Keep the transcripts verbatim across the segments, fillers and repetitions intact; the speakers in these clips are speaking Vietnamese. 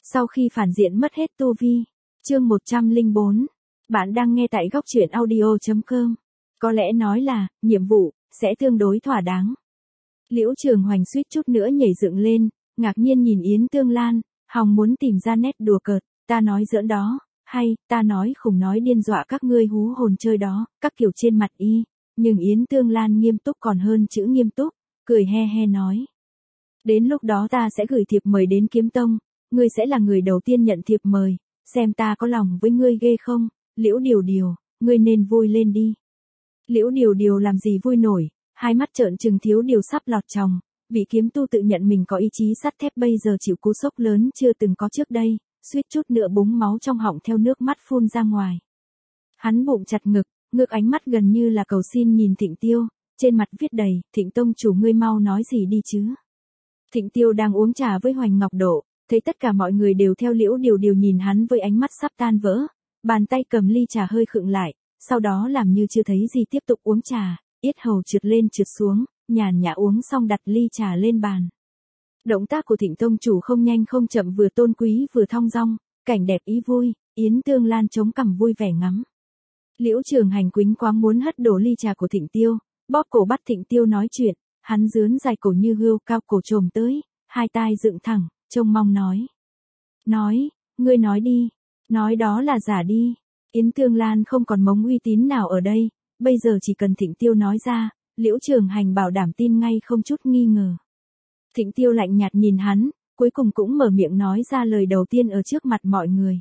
Sau khi phản diện mất hết tu vi. Chương một trăm lẻ bốn. Bạn đang nghe tại góc truyện audio chấm com. Có lẽ nói là, nhiệm vụ, sẽ tương đối thỏa đáng. Liễu Trường Hoành suýt chút nữa nhảy dựng lên, ngạc nhiên nhìn Yến Tương Lan, hòng muốn tìm ra nét đùa cợt, ta nói giỡn đó, hay, ta nói khủng nói điên dọa các ngươi hú hồn chơi đó, các kiểu trên mặt y. Nhưng Yến Tương Lan nghiêm túc còn hơn chữ nghiêm túc, cười he he nói. Đến lúc đó ta sẽ gửi thiệp mời đến Kiếm Tông, ngươi sẽ là người đầu tiên nhận thiệp mời, xem ta có lòng với ngươi ghê không, Liễu Điều Điều, ngươi nên vui lên đi. Liễu Điều Điều làm gì vui nổi, hai mắt trợn trừng thiếu điều sắp lọt tròng, vị kiếm tu tự nhận mình có ý chí sắt thép bây giờ chịu cú sốc lớn chưa từng có trước đây, suýt chút nữa búng máu trong họng theo nước mắt phun ra ngoài. Hắn bụng chặt ngực, ngước ánh mắt gần như là cầu xin nhìn Thịnh Tiêu, trên mặt viết đầy, Thịnh Tông chủ ngươi mau nói gì đi chứ. Thịnh Tiêu đang uống trà với Hoành Ngọc Độ, thấy tất cả mọi người đều theo Liễu Điều Điều nhìn hắn với ánh mắt sắp tan vỡ, bàn tay cầm ly trà hơi khựng lại, sau đó làm như chưa thấy gì tiếp tục uống trà, yết hầu trượt lên trượt xuống, nhàn nhã uống xong đặt ly trà lên bàn. Động tác của Thịnh Tông chủ không nhanh không chậm vừa tôn quý vừa thong dong, cảnh đẹp ý vui, Yến Tương Lan chống cằm vui vẻ ngắm. Liễu Trường Hành quýnh quáng muốn hất đổ ly trà của Thịnh Tiêu, bóp cổ bắt Thịnh Tiêu nói chuyện, hắn dướn dài cổ như hươu cao cổ trồm tới, hai tai dựng thẳng, trông mong nói. Nói, ngươi nói đi, nói đó là giả đi. Yến Tương Lan không còn mống uy tín nào ở đây, bây giờ chỉ cần Thịnh Tiêu nói ra, Liễu Trường Hành bảo đảm tin ngay không chút nghi ngờ. Thịnh Tiêu lạnh nhạt nhìn hắn, cuối cùng cũng mở miệng nói ra lời đầu tiên ở trước mặt mọi người.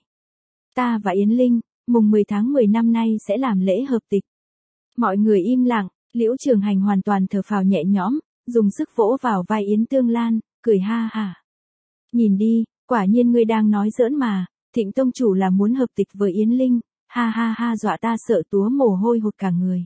Ta và Yến Linh, mùng mười tháng mười năm nay sẽ làm lễ hợp tịch. Mọi người im lặng, Liễu Trường Hành hoàn toàn thở phào nhẹ nhõm, dùng sức vỗ vào vai Yến Tương Lan, cười ha hả. Nhìn đi, quả nhiên ngươi đang nói giỡn mà, Thịnh Tông chủ là muốn hợp tịch với Yến Linh, ha ha ha dọa ta sợ túa mồ hôi hột cả người.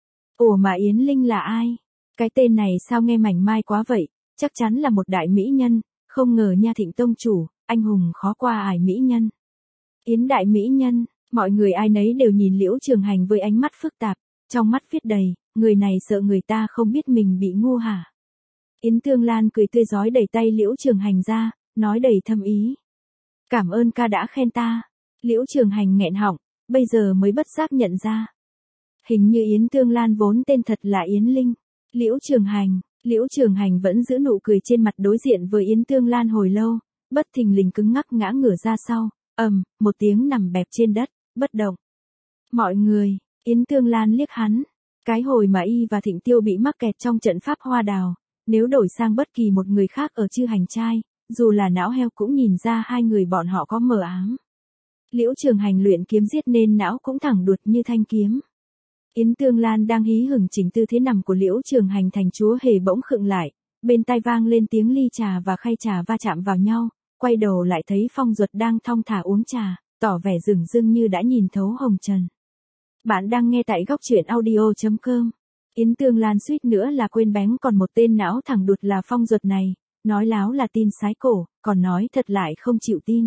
Ủa mà Yến Linh là ai? Cái tên này sao nghe mảnh mai quá vậy, chắc chắn là một đại mỹ nhân, không ngờ nha Thịnh Tông chủ, anh hùng khó qua ải mỹ nhân. Yến đại mỹ nhân, mọi người ai nấy đều nhìn Liễu Trường Hành với ánh mắt phức tạp, trong mắt viết đầy, người này sợ người ta không biết mình bị ngu hả. Yến Tương Lan cười tươi rói đẩy tay Liễu Trường Hành ra, nói đầy thâm ý. Cảm ơn ca đã khen ta. Liễu Trường Hành nghẹn họng, bây giờ mới bất giác nhận ra. Hình như Yến Tương Lan vốn tên thật là Yến Linh. Liễu Trường Hành, Liễu Trường Hành vẫn giữ nụ cười trên mặt đối diện với Yến Tương Lan hồi lâu, bất thình lình cứng ngắc ngã ngửa ra sau, ầm, một tiếng nằm bẹp trên đất, bất động. Mọi người, Yến Tương Lan liếc hắn, cái hồi mà y và Thịnh Tiêu bị mắc kẹt trong trận pháp hoa đào, nếu đổi sang bất kỳ một người khác ở Chư Hành Trai, dù là não heo cũng nhìn ra hai người bọn họ có mờ ám. Liễu Trường Hành luyện kiếm giết nên não cũng thẳng đuột như thanh kiếm. Yến Tương Lan đang hí hửng chỉnh tư thế nằm của Liễu Trường Hành thành chúa hề bỗng khựng lại, bên tai vang lên tiếng ly trà và khay trà va chạm vào nhau, quay đầu lại thấy Phong Duật đang thong thả uống trà, tỏ vẻ dửng dưng như đã nhìn thấu hồng trần. Bạn đang nghe tại góc truyện audio chấm com. Yến Tương Lan suýt nữa là quên bén còn một tên não thẳng đuột là Phong Duật này, nói láo là tin sái cổ, còn nói thật lại không chịu tin.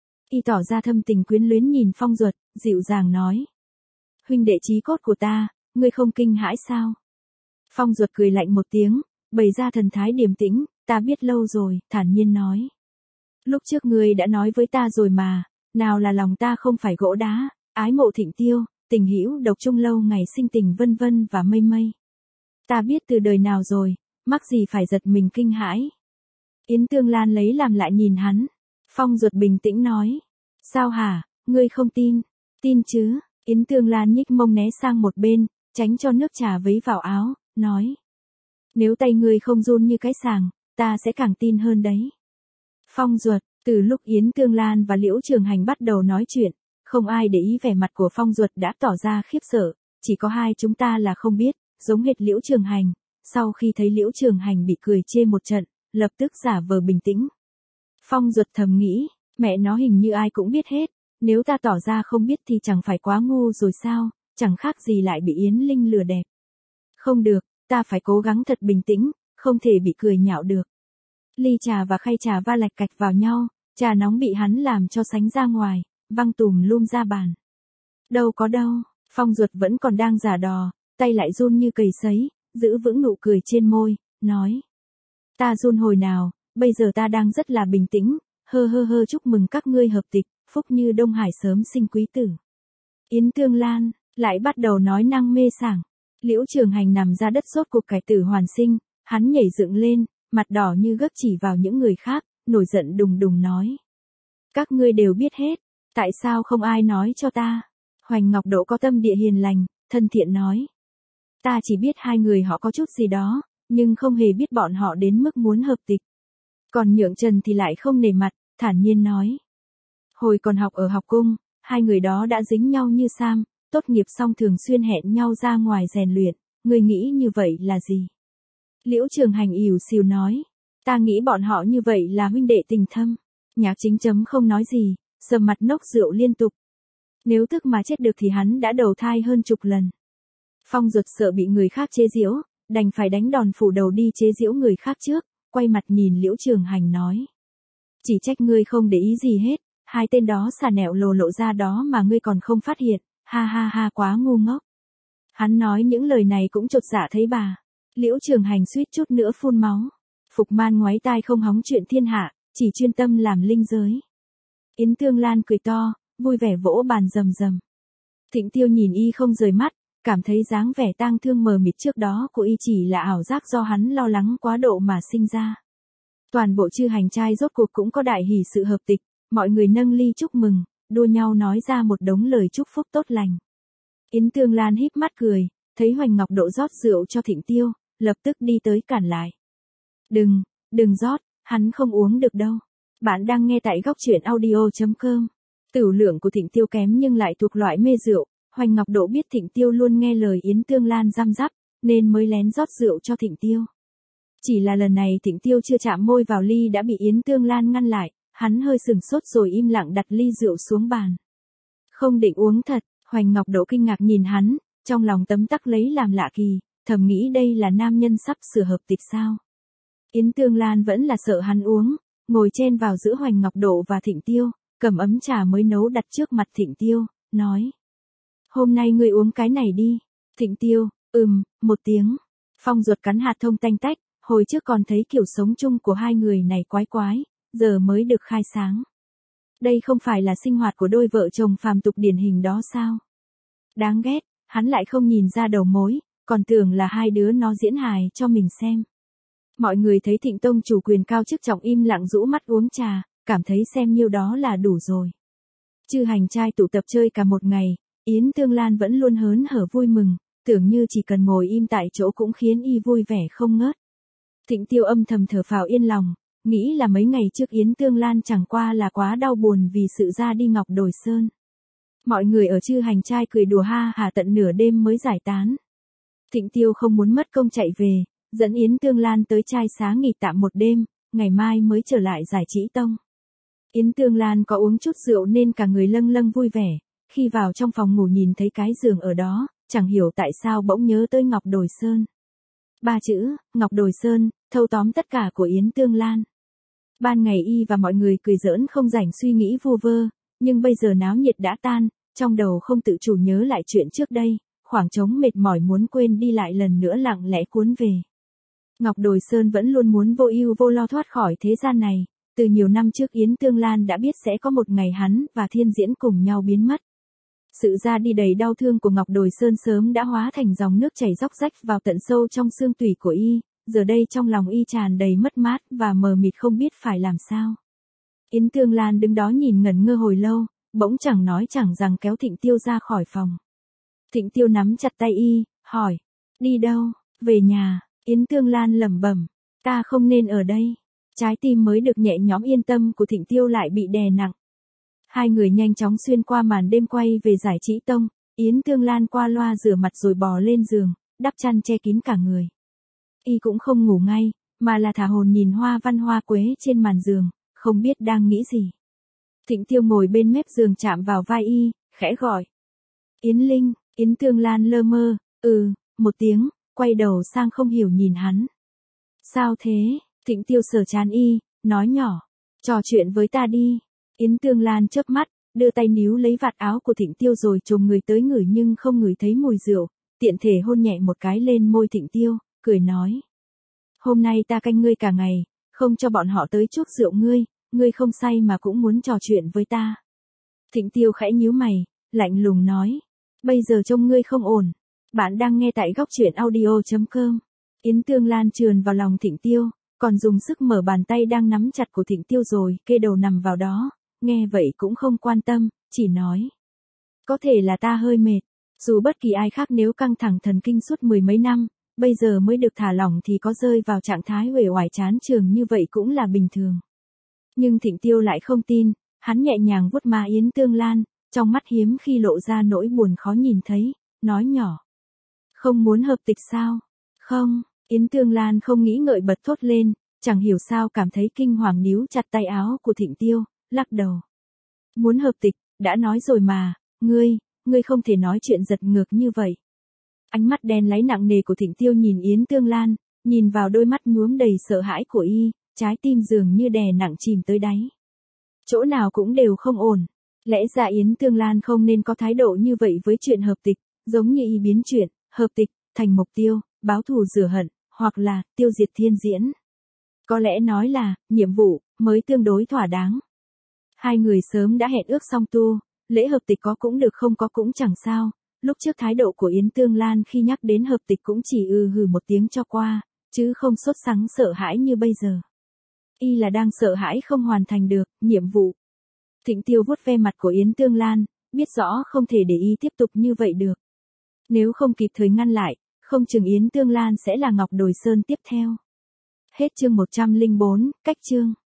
Y tỏ ra thâm tình quyến luyến nhìn Phong Duật, dịu dàng nói. Huynh đệ chí cốt của ta, ngươi không kinh hãi sao? Phong Duật cười lạnh một tiếng, bày ra thần thái điềm tĩnh, ta biết lâu rồi, thản nhiên nói. Lúc trước ngươi đã nói với ta rồi mà, nào là lòng ta không phải gỗ đá, ái mộ Thịnh Tiêu, tình hữu độc chung lâu ngày sinh tình vân vân và mây mây. Ta biết từ đời nào rồi, mắc gì phải giật mình kinh hãi. Yến Tương Lan lấy làm lại nhìn hắn. Phong Duật bình tĩnh nói. Sao hả, ngươi không tin? Tin chứ? Yến Tương Lan nhích mông né sang một bên, tránh cho nước trà vấy vào áo, nói. Nếu tay ngươi không run như cái sàng, ta sẽ càng tin hơn đấy. Phong Duật, từ lúc Yến Tương Lan và Liễu Trường Hành bắt đầu nói chuyện, không ai để ý vẻ mặt của Phong Duật đã tỏ ra khiếp sợ, chỉ có hai chúng ta là không biết, giống hệt Liễu Trường Hành. Sau khi thấy Liễu Trường Hành bị cười chê một trận, lập tức giả vờ bình tĩnh. Phong Duật thầm nghĩ, mẹ nó hình như ai cũng biết hết, nếu ta tỏ ra không biết thì chẳng phải quá ngu rồi sao, chẳng khác gì lại bị Yến Linh lừa đẹp. Không được, ta phải cố gắng thật bình tĩnh, không thể bị cười nhạo được. Ly trà và khay trà va lạch cạch vào nhau, trà nóng bị hắn làm cho sánh ra ngoài, văng tùm lum ra bàn. Đâu có đâu, Phong Duật vẫn còn đang giả đò, tay lại run như cầy sấy, giữ vững nụ cười trên môi, nói. Ta run hồi nào, bây giờ ta đang rất là bình tĩnh, hơ hơ hơ chúc mừng các ngươi hợp tịch, phúc như Đông Hải sớm sinh quý tử. Yến Tương Lan, lại bắt đầu nói năng mê sảng. Liễu Trường Hành nằm ra đất sốt cuộc cải tử hoàn sinh, hắn nhảy dựng lên, mặt đỏ như gấc chỉ vào những người khác, nổi giận đùng đùng nói. Các ngươi đều biết hết, tại sao không ai nói cho ta? Hoành Ngọc Độ có tâm địa hiền lành, thân thiện nói. Ta chỉ biết hai người họ có chút gì đó, nhưng không hề biết bọn họ đến mức muốn hợp tịch. Còn Nhượng Trần thì lại không nể mặt, thản nhiên nói. Hồi còn học ở học cung, hai người đó đã dính nhau như sam, tốt nghiệp xong thường xuyên hẹn nhau ra ngoài rèn luyện, người nghĩ như vậy là gì? Liễu Trường Hành ỉu xìu nói, ta nghĩ bọn họ như vậy là huynh đệ tình thâm. Nhạc Chính chấm không nói gì, sầm mặt nốc rượu liên tục. Nếu thức mà chết được thì hắn đã đầu thai hơn chục lần. Phong Duật sợ bị người khác chế giễu, đành phải đánh đòn phủ đầu đi chế giễu người khác trước, quay mặt nhìn Liễu Trường Hành nói. Chỉ trách ngươi không để ý gì hết, hai tên đó xà nẹo lồ lộ ra đó mà ngươi còn không phát hiện, ha ha ha quá ngu ngốc. Hắn nói những lời này cũng chột dạ thấy bà. Liễu Trường Hành suýt chút nữa phun máu. Phục Man ngoáy tai không hóng chuyện thiên hạ, chỉ chuyên tâm làm linh giới. Yến Tương Lan cười to, vui vẻ vỗ bàn rầm rầm. Thịnh Tiêu nhìn y không rời mắt, cảm thấy dáng vẻ tang thương mờ mịt trước đó của y chỉ là ảo giác do hắn lo lắng quá độ mà sinh ra. Toàn bộ chư hành trai rốt cuộc cũng có đại hỷ sự hợp tịch, mọi người nâng ly chúc mừng, đua nhau nói ra một đống lời chúc phúc tốt lành. Yến Tương Lan híp mắt cười, thấy Hoành Ngọc Độ rót rượu cho Thịnh Tiêu, lập tức đi tới cản lại. Đừng, đừng rót, hắn không uống được đâu. Bạn đang nghe tại góc truyện audio chấm com. Tửu lượng của Thịnh Tiêu kém nhưng lại thuộc loại mê rượu, Hoành Ngọc Độ biết Thịnh Tiêu luôn nghe lời Yến Tương Lan răm rắp, nên mới lén rót rượu cho Thịnh Tiêu. Chỉ là lần này Thịnh Tiêu chưa chạm môi vào ly đã bị Yến Tương Lan ngăn lại, hắn hơi sừng sốt rồi im lặng đặt ly rượu xuống bàn. Không định uống thật, Hoành Ngọc Độ kinh ngạc nhìn hắn, trong lòng tấm tắc lấy làm lạ kỳ, thầm nghĩ đây là nam nhân sắp sửa hợp tịch sao. Yến Tương Lan vẫn là sợ hắn uống, ngồi chen vào giữa Hoành Ngọc Độ và Thịnh Tiêu, cầm ấm trà mới nấu đặt trước mặt Thịnh Tiêu, nói. Hôm nay ngươi uống cái này đi. Thịnh Tiêu, ừm, một tiếng. Phong Duật cắn hạt thông tanh tách, hồi trước còn thấy kiểu sống chung của hai người này quái quái, giờ mới được khai sáng. Đây không phải là sinh hoạt của đôi vợ chồng phàm tục điển hình đó sao? Đáng ghét, hắn lại không nhìn ra đầu mối, còn tưởng là hai đứa nó diễn hài cho mình xem. Mọi người thấy Thịnh Tông chủ quyền cao chức trọng im lặng rũ mắt uống trà, cảm thấy xem nhiêu đó là đủ rồi. Chư hành trai tụ tập chơi cả một ngày, Yến Tương Lan vẫn luôn hớn hở vui mừng, tưởng như chỉ cần ngồi im tại chỗ cũng khiến y vui vẻ không ngớt. Thịnh Tiêu âm thầm thở phào yên lòng, nghĩ là mấy ngày trước Yến Tương Lan chẳng qua là quá đau buồn vì sự ra đi Ngọc Đồi Sơn. Mọi người ở chư hành trai cười đùa ha hả tận nửa đêm mới giải tán. Thịnh Tiêu không muốn mất công chạy về, dẫn Yến Tương Lan tới trai xá nghỉ tạm một đêm, ngày mai mới trở lại Giải Trí Tông. Yến Tương Lan có uống chút rượu nên cả người lâng lâng vui vẻ, khi vào trong phòng ngủ nhìn thấy cái giường ở đó, chẳng hiểu tại sao bỗng nhớ tới Ngọc Đồi Sơn. Ba chữ, Ngọc Đồi Sơn, thâu tóm tất cả của Yến Tương Lan. Ban ngày y và mọi người cười giỡn không rảnh suy nghĩ vu vơ, nhưng bây giờ náo nhiệt đã tan, trong đầu không tự chủ nhớ lại chuyện trước đây, khoảng trống mệt mỏi muốn quên đi lại lần nữa lặng lẽ cuốn về. Ngọc Đồi Sơn vẫn luôn muốn vô ưu vô lo thoát khỏi thế gian này, từ nhiều năm trước Yến Tương Lan đã biết sẽ có một ngày hắn và Thiên Diễn cùng nhau biến mất. Sự ra đi đầy đau thương của Ngọc Đồi Sơn sớm đã hóa thành dòng nước chảy róc rách vào tận sâu trong xương tủy của y, giờ đây trong lòng y tràn đầy mất mát và mờ mịt không biết phải làm sao. Yến Tương Lan đứng đó nhìn ngẩn ngơ hồi lâu, bỗng chẳng nói chẳng rằng kéo Thịnh Tiêu ra khỏi phòng. Thịnh Tiêu nắm chặt tay y, hỏi, đi đâu, về nhà. Yến Tương Lan lẩm bẩm, ta không nên ở đây. Trái tim mới được nhẹ nhõm yên tâm của Thịnh Tiêu lại bị đè nặng. Hai người nhanh chóng xuyên qua màn đêm quay về Giải Trí Tông, Yến Tương Lan qua loa rửa mặt rồi bò lên giường, đắp chăn che kín cả người. Y cũng không ngủ ngay, mà là thả hồn nhìn hoa văn hoa quế trên màn giường, không biết đang nghĩ gì. Thịnh Tiêu ngồi bên mép giường chạm vào vai y, khẽ gọi. Yến Linh, Yến Tương Lan lơ mơ, ừ, một tiếng, quay đầu sang không hiểu nhìn hắn. Sao thế? Thịnh Tiêu sờ trán y, nói nhỏ, trò chuyện với ta đi. Yến Tương Lan chớp mắt, đưa tay níu lấy vạt áo của Thịnh Tiêu rồi chồm người tới ngửi nhưng không ngửi thấy mùi rượu, tiện thể hôn nhẹ một cái lên môi Thịnh Tiêu, cười nói. Hôm nay ta canh ngươi cả ngày, không cho bọn họ tới chuốc rượu ngươi, ngươi không say mà cũng muốn trò chuyện với ta. Thịnh Tiêu khẽ nhíu mày, lạnh lùng nói. Bây giờ trông ngươi không ổn. Bạn đang nghe tại góc truyện audio chấm com. Yến Tương Lan trườn vào lòng Thịnh Tiêu, còn dùng sức mở bàn tay đang nắm chặt của Thịnh Tiêu rồi, kê đầu nằm vào đó, nghe vậy cũng không quan tâm, chỉ nói. Có thể là ta hơi mệt, dù bất kỳ ai khác nếu căng thẳng thần kinh suốt mười mấy năm, bây giờ mới được thả lỏng thì có rơi vào trạng thái uể oải chán chường như vậy cũng là bình thường. Nhưng Thịnh Tiêu lại không tin, hắn nhẹ nhàng vuốt má Yến Tương Lan, trong mắt hiếm khi lộ ra nỗi buồn khó nhìn thấy, nói nhỏ. Không muốn hợp tịch sao? Không, Yến Tương Lan không nghĩ ngợi bật thốt lên, chẳng hiểu sao cảm thấy kinh hoàng níu chặt tay áo của Thịnh Tiêu, lắc đầu. Muốn hợp tịch, đã nói rồi mà, ngươi, ngươi không thể nói chuyện giật ngược như vậy. Ánh mắt đen láy nặng nề của Thịnh Tiêu nhìn Yến Tương Lan, nhìn vào đôi mắt nhuốm đầy sợ hãi của y, trái tim dường như đè nặng chìm tới đáy. Chỗ nào cũng đều không ổn. Lẽ ra Yến Tương Lan không nên có thái độ như vậy với chuyện hợp tịch, giống như y biến chuyện, hợp tịch, thành mục tiêu, báo thù rửa hận, hoặc là, tiêu diệt thiên diễn. Có lẽ nói là, nhiệm vụ, mới tương đối thỏa đáng. Hai người sớm đã hẹn ước xong tu, lễ hợp tịch có cũng được không có cũng chẳng sao, lúc trước thái độ của Yến Tương Lan khi nhắc đến hợp tịch cũng chỉ ư hừ một tiếng cho qua, chứ không sốt sắng sợ hãi như bây giờ. Y là đang sợ hãi không hoàn thành được, nhiệm vụ. Thịnh Tiêu vuốt ve mặt của Yến Tương Lan, biết rõ không thể để y tiếp tục như vậy được. Nếu không kịp thời ngăn lại, không chừng Yến Tương Lan sẽ là Ngọc Đồi Sơn tiếp theo. Hết chương một trăm lẻ bốn, cách chương.